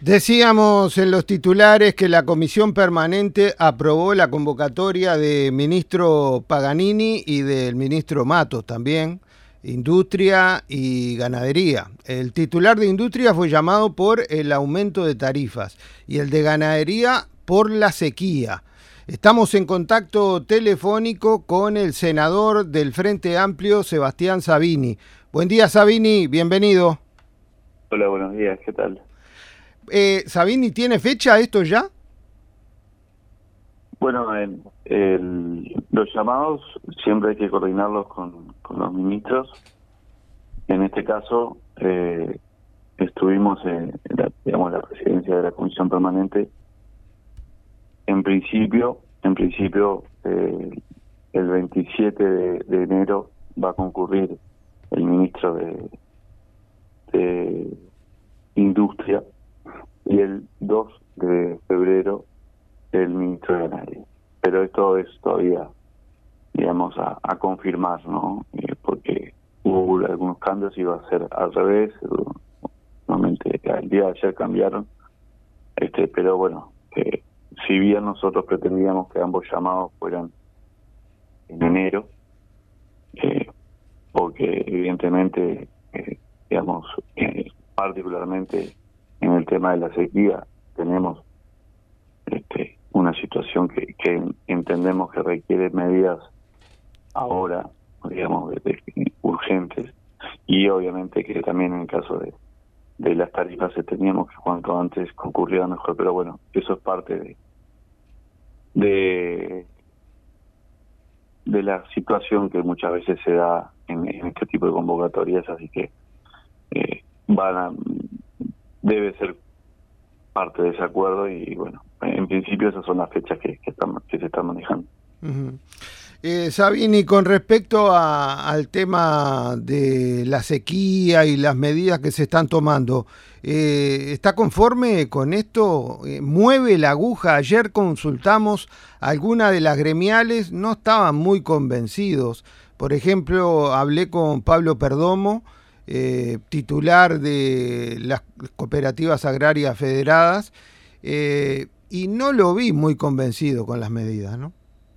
Decíamos en los titulares que la Comisión Permanente aprobó la convocatoria de ministro Paganini y del ministro Matos también, Industria y Ganadería. El titular de Industria fue llamado por el aumento de tarifas y el de Ganadería por la sequía. Estamos en contacto telefónico con el senador del Frente Amplio, Sebastián Savini. Buen día, Savini, bienvenido. Hola, buenos días, ¿qué tal? Savini, ¿tiene fecha esto ya? Bueno, los llamados siempre hay que coordinarlos con los ministros. En este caso, estuvimos en la presidencia de la Comisión Permanente. En principio, el 27 de enero va a concurrir el ministro de Industria y el 2 de febrero el ministro de Ganadería. Pero esto es todavía, digamos, a confirmar, ¿no? Porque hubo algunos cambios, iba a ser al revés. Normalmente el día de ayer cambiaron, pero bueno, si bien nosotros pretendíamos que ambos llamados fueran en enero, porque evidentemente, digamos, particularmente en el tema de la sequía, tenemos una situación que entendemos que requiere medidas ahora, digamos, urgentes, y obviamente que también en el caso de las tarifas teníamos que cuanto antes concurriera mejor, pero bueno, eso es parte de la situación que muchas veces se da en este tipo de convocatorias, así que debe ser parte de ese acuerdo y bueno, en principio esas son las fechas que se están manejando. Uh-huh. Savini, con respecto al tema de la sequía y las medidas que se están tomando, ¿está conforme con esto? ¿Mueve la aguja? Ayer consultamos a algunas de las gremiales, no estaban muy convencidos. Por ejemplo, hablé con Pablo Perdomo, titular de las cooperativas agrarias federadas, y no lo vi muy convencido con las medidas, ¿no?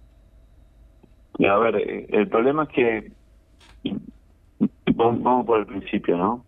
Y a ver, el problema es que vamos por el principio, ¿no?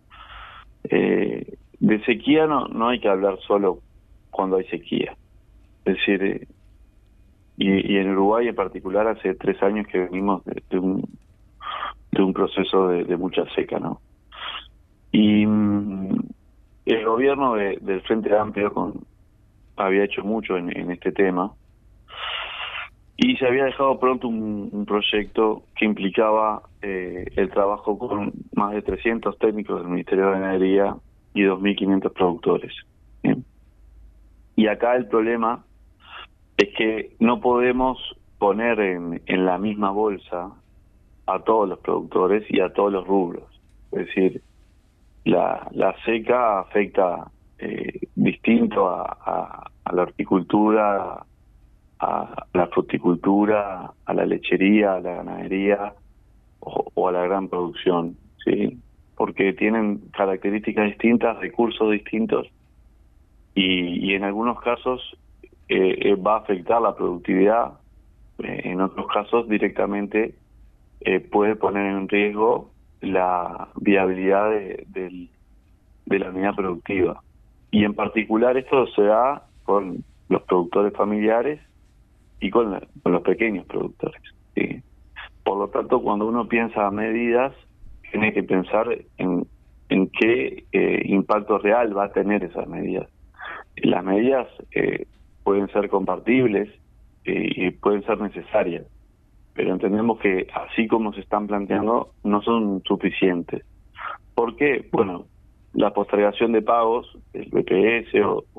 De sequía no hay que hablar solo cuando hay sequía. Es decir, y en Uruguay en particular hace 3 años que venimos de un proceso de mucha seca, ¿no? Y el gobierno del Frente Amplio había hecho mucho en este tema, y se había dejado pronto un proyecto que implicaba el trabajo con más de 300 técnicos del Ministerio de Ganadería y 2.500 productores. ¿Bien? Y acá el problema es que no podemos poner en la misma bolsa a todos los productores y a todos los rubros. Es decir, la seca afecta distinto a la horticultura, a la fruticultura, a la lechería, a la ganadería o a la gran producción, ¿sí? Porque tienen características distintas, recursos distintos, y en algunos casos va a afectar la productividad, en otros casos directamente puede poner en riesgo la viabilidad de la unidad productiva. Y en particular esto se da con los productores familiares y con los pequeños productores, ¿sí? Por lo tanto, cuando uno piensa medidas, tiene que pensar en qué impacto real va a tener esas medidas. Las medidas pueden ser compartibles y pueden ser necesarias, pero entendemos que así como se están planteando no son suficientes. ¿Por qué? Bueno, la postergación de pagos del BPS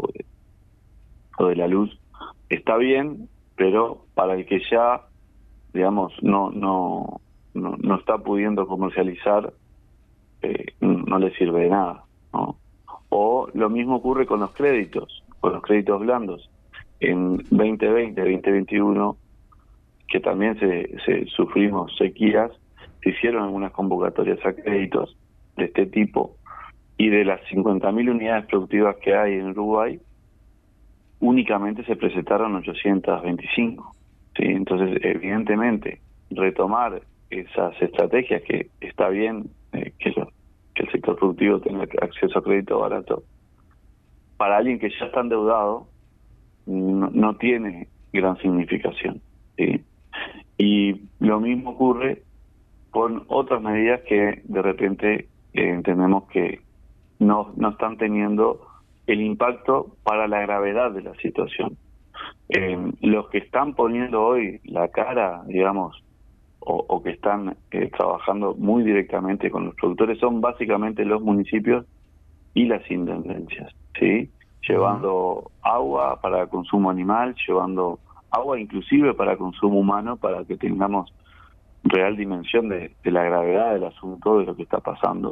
o de la luz está bien, pero para el que ya, digamos, no está pudiendo comercializar, no le sirve de nada, ¿no? O lo mismo ocurre con los créditos blandos. En 2020, 2021, que también se sufrimos sequías, se hicieron algunas convocatorias a créditos de este tipo, y de las 50.000 unidades productivas que hay en Uruguay, únicamente se presentaron 825. ¿Sí? Entonces, evidentemente, retomar esas estrategias, que está bien que el sector productivo tenga acceso a crédito barato, para alguien que ya está endeudado, no tiene gran significación. ¿Sí? Y lo mismo ocurre con otras medidas que de repente entendemos que no están teniendo el impacto para la gravedad de la situación. Los que están poniendo hoy la cara, digamos, o que están trabajando muy directamente con los productores son básicamente los municipios y las intendencias, ¿sí? Llevando agua para consumo animal, llevando agua inclusive para consumo humano, para que tengamos real dimensión de la gravedad del asunto, de lo que está pasando.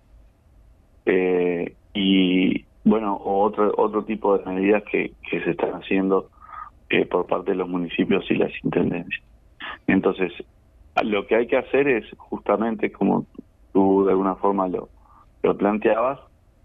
Y bueno, otro tipo de medidas que se están haciendo por parte de los municipios y las intendencias. Entonces, lo que hay que hacer es justamente, como tú de alguna forma lo planteabas,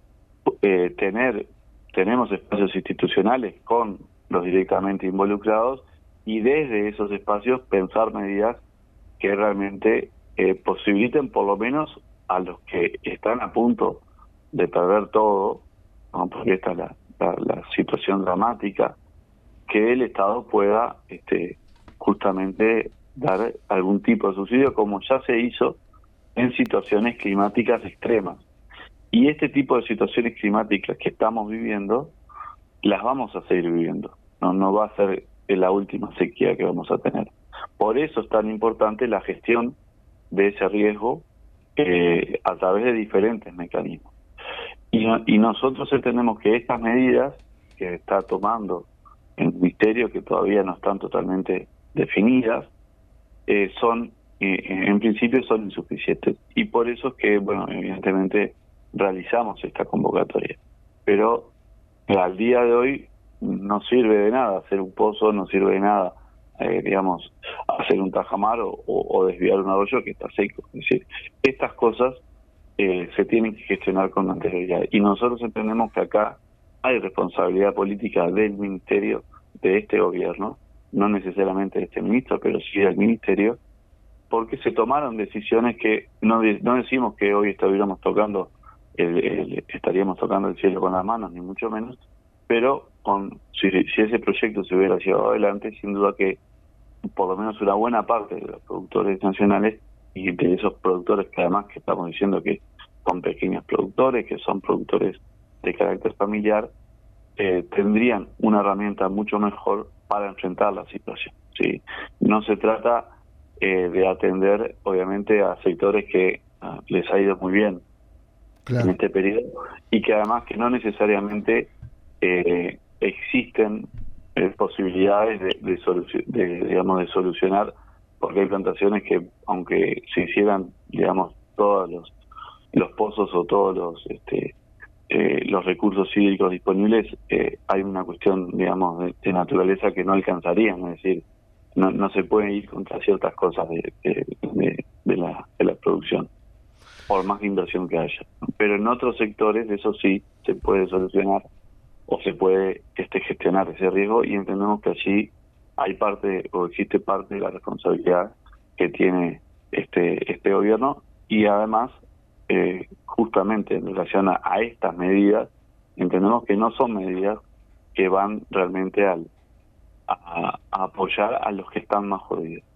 tenemos espacios institucionales con los directamente involucrados, y desde esos espacios pensar medidas que realmente posibiliten por lo menos a los que están a punto de perder todo, ¿no? Porque esta es la situación dramática, que el Estado pueda justamente dar algún tipo de subsidio, como ya se hizo en situaciones climáticas extremas. Y este tipo de situaciones climáticas que estamos viviendo, las vamos a seguir viviendo. No va a ser la última sequía que vamos a tener. Por eso es tan importante la gestión de ese riesgo a través de diferentes mecanismos. Y nosotros entendemos que estas medidas que está tomando el Ministerio, que todavía no están totalmente definidas, en principio son insuficientes. Y por eso es que, bueno, evidentemente realizamos esta convocatoria. Pero al día de hoy no sirve de nada hacer un pozo, no sirve de nada, digamos, hacer un tajamar o desviar un arroyo que está seco. Es decir, estas cosas se tienen que gestionar con anterioridad. Y nosotros entendemos que acá hay responsabilidad política del Ministerio, de este gobierno, no necesariamente de este ministro, pero sí del Ministerio, porque se tomaron decisiones que no decimos que hoy estaríamos tocando el cielo con las manos, ni mucho menos, pero si ese proyecto se hubiera llevado adelante, sin duda que por lo menos una buena parte de los productores nacionales, y de esos productores que además que estamos diciendo que son pequeños productores, que son productores de carácter familiar, tendrían una herramienta mucho mejor para enfrentar la situación. ¿Sí? No se trata de atender, obviamente, a sectores que les ha ido muy bien, claro, en este periodo, y que además que no necesariamente existen posibilidades de solucionar, porque hay plantaciones que, aunque se hicieran, digamos, todos los pozos o todos los recursos hídricos disponibles, hay una cuestión, digamos, de naturaleza que no alcanzarían. Es decir, no se puede ir contra ciertas cosas de la producción, por más inversión que haya. Pero en otros sectores eso sí se puede solucionar, o se puede gestionar ese riesgo, y entendemos que allí hay parte, o existe parte de la responsabilidad que tiene este gobierno. Y además, justamente en relación a estas medidas, entendemos que no son medidas que van realmente a apoyar a los que están más jodidos.